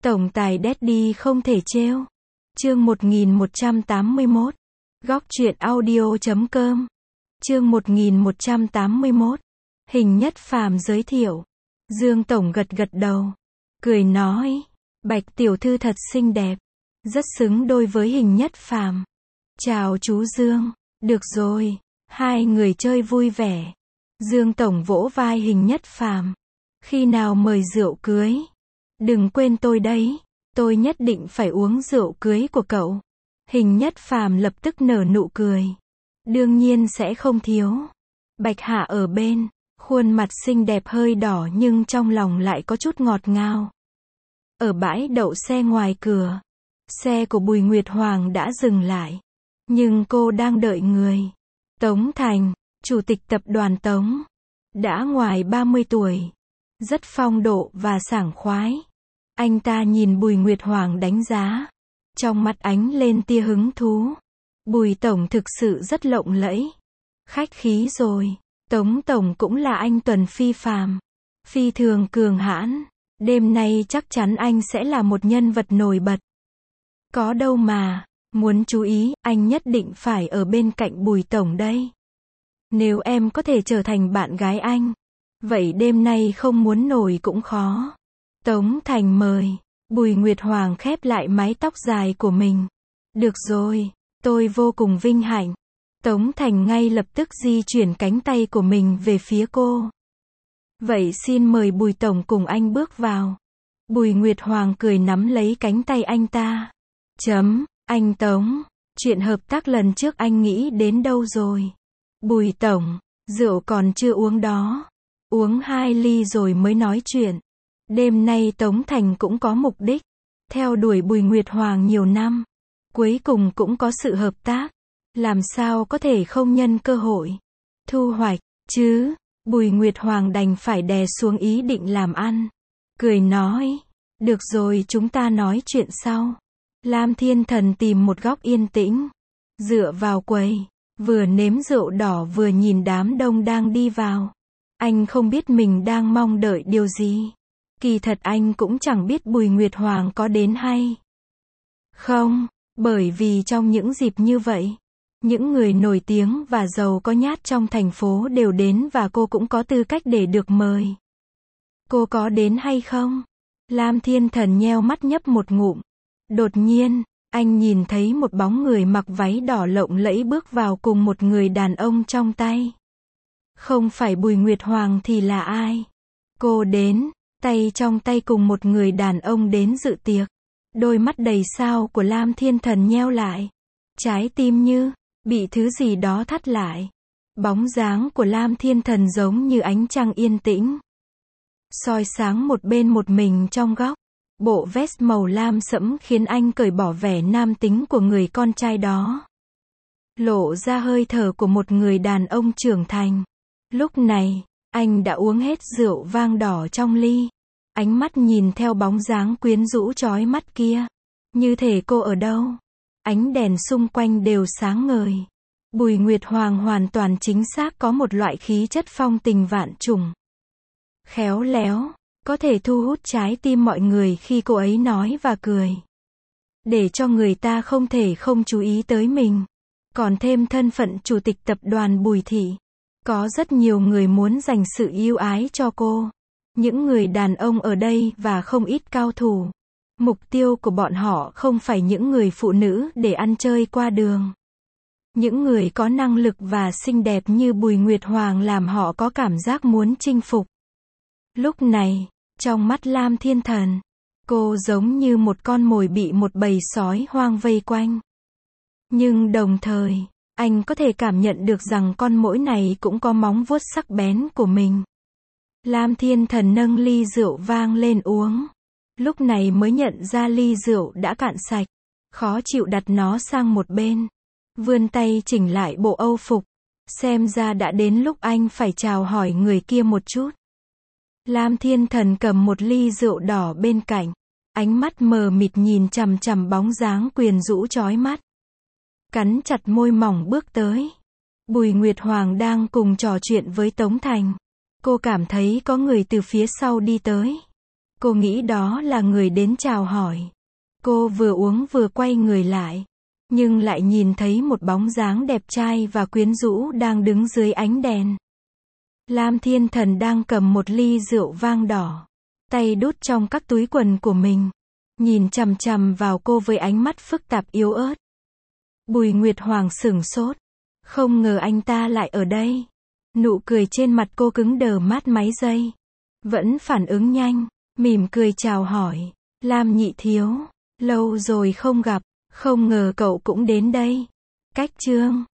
Tổng tài Daddy không thể trêu. Chương 1181. Góc truyện audio.com. Chương 1181. Hình Nhất Phàm giới thiệu. Dương Tổng gật gật đầu, cười nói, Bạch tiểu thư thật xinh đẹp, rất xứng đôi với Hình Nhất Phàm. Chào chú Dương. Được rồi. Hai người chơi vui vẻ. Dương Tổng vỗ vai Hình Nhất Phàm. Khi nào mời rượu cưới? Đừng quên tôi đấy, tôi nhất định phải uống rượu cưới của cậu. Hình Nhất Phàm lập tức nở nụ cười. Đương nhiên sẽ không thiếu. Bạch Hạ ở bên, khuôn mặt xinh đẹp hơi đỏ nhưng trong lòng lại có chút ngọt ngào. Ở bãi đậu xe ngoài cửa, xe của Bùi Nguyệt Hoàng đã dừng lại, nhưng cô đang đợi người. Tống Thành, chủ tịch tập đoàn Tống, đã ngoài 30 tuổi, rất phong độ và sảng khoái. Anh ta nhìn Bùi Nguyệt Hoàng đánh giá, trong mắt ánh lên tia hứng thú. Bùi Tổng thực sự rất lộng lẫy. Khách khí rồi, Tống Tổng cũng là anh tuần phi phàm, phi thường cường hãn. Đêm nay chắc chắn anh sẽ là một nhân vật nổi bật. Có đâu mà, muốn chú ý, anh nhất định phải ở bên cạnh Bùi Tổng đây. Nếu em có thể trở thành bạn gái anh, vậy đêm nay không muốn nổi cũng khó. Tống Thành mời. Bùi Nguyệt Hoàng khép lại mái tóc dài của mình. Được rồi, tôi vô cùng vinh hạnh. Tống Thành ngay lập tức di chuyển cánh tay của mình về phía cô. Vậy xin mời Bùi Tổng cùng anh bước vào. Bùi Nguyệt Hoàng cười nắm lấy cánh tay anh ta. Anh Tống, chuyện hợp tác lần trước anh nghĩ đến đâu rồi? Bùi Tổng, rượu còn chưa uống đó. Uống 2 ly rồi mới nói chuyện. Đêm nay Tống Thành cũng có mục đích. Theo đuổi Bùi Nguyệt Hoàng nhiều năm, cuối cùng cũng có sự hợp tác. Làm sao có thể không nhân cơ hội thu hoạch chứ? Bùi Nguyệt Hoàng đành phải đè xuống ý định làm ăn. Cười nói, được rồi, chúng ta nói chuyện sau. Lam Thiên Thần tìm một góc yên tĩnh, dựa vào quầy, vừa nếm rượu đỏ vừa nhìn đám đông đang đi vào. Anh không biết mình đang mong đợi điều gì. Kỳ thật anh cũng chẳng biết Bùi Nguyệt Hoàng có đến hay không, bởi vì trong những dịp như vậy, những người nổi tiếng và giàu có nhát trong thành phố đều đến và cô cũng có tư cách để được mời. Cô có đến hay không? Lam Thiên Thần nheo mắt nhấp một ngụm. Đột nhiên, anh nhìn thấy một bóng người mặc váy đỏ lộng lẫy bước vào cùng một người đàn ông trong tay. Không phải Bùi Nguyệt Hoàng thì là ai? Cô đến, tay trong tay cùng một người đàn ông đến dự tiệc. Đôi mắt đầy sao của Lam Thiên Thần nheo lại. Trái tim như bị thứ gì đó thắt lại. Bóng dáng của Lam Thiên Thần giống như ánh trăng yên tĩnh, soi sáng một bên một mình trong góc. Bộ vest màu lam sẫm khiến anh cởi bỏ vẻ nam tính của người con trai đó, lộ ra hơi thở của một người đàn ông trưởng thành. Lúc này, anh đã uống hết rượu vang đỏ trong ly. Ánh mắt nhìn theo bóng dáng quyến rũ chói mắt kia. Như thể cô ở đâu, ánh đèn xung quanh đều sáng ngời. Bùi Nguyệt Hoàng hoàn toàn chính xác có một loại khí chất phong tình vạn trùng. Khéo léo, có thể thu hút trái tim mọi người khi cô ấy nói và cười, để cho người ta không thể không chú ý tới mình. Còn thêm thân phận chủ tịch tập đoàn Bùi Thị, có rất nhiều người muốn dành sự yêu ái cho cô. Những người đàn ông ở đây và không ít cao thủ. Mục tiêu của bọn họ không phải những người phụ nữ để ăn chơi qua đường. Những người có năng lực và xinh đẹp như Bùi Nguyệt Hoàng làm họ có cảm giác muốn chinh phục. Lúc này, trong mắt Lam Thiên Thần, cô giống như một con mồi bị một bầy sói hoang vây quanh. Nhưng đồng thời, anh có thể cảm nhận được rằng con muỗi này cũng có móng vuốt sắc bén của mình. Lam Thiên Thần nâng ly rượu vang lên uống. Lúc này mới nhận ra ly rượu đã cạn sạch. Khó chịu đặt nó sang một bên. Vươn tay chỉnh lại bộ âu phục. Xem ra đã đến lúc anh phải chào hỏi người kia một chút. Lam Thiên Thần cầm một ly rượu đỏ bên cạnh. Ánh mắt mờ mịt nhìn chằm chằm bóng dáng quyến rũ chói mắt. Cắn chặt môi mỏng bước tới. Bùi Nguyệt Hoàng đang cùng trò chuyện với Tống Thành. Cô cảm thấy có người từ phía sau đi tới. Cô nghĩ đó là người đến chào hỏi. Cô vừa uống vừa quay người lại, nhưng lại nhìn thấy một bóng dáng đẹp trai và quyến rũ đang đứng dưới ánh đèn. Lam Thiên Thần đang cầm một ly rượu vang đỏ, tay đút trong các túi quần của mình, nhìn chằm chằm vào cô với ánh mắt phức tạp yếu ớt. Bùi Nguyệt Hoàng sửng sốt, không ngờ anh ta lại ở đây. Nụ cười trên mặt cô cứng đờ mát mấy giây, vẫn phản ứng nhanh, mỉm cười chào hỏi, Lam nhị thiếu, lâu rồi không gặp, không ngờ cậu cũng đến đây. Cách chương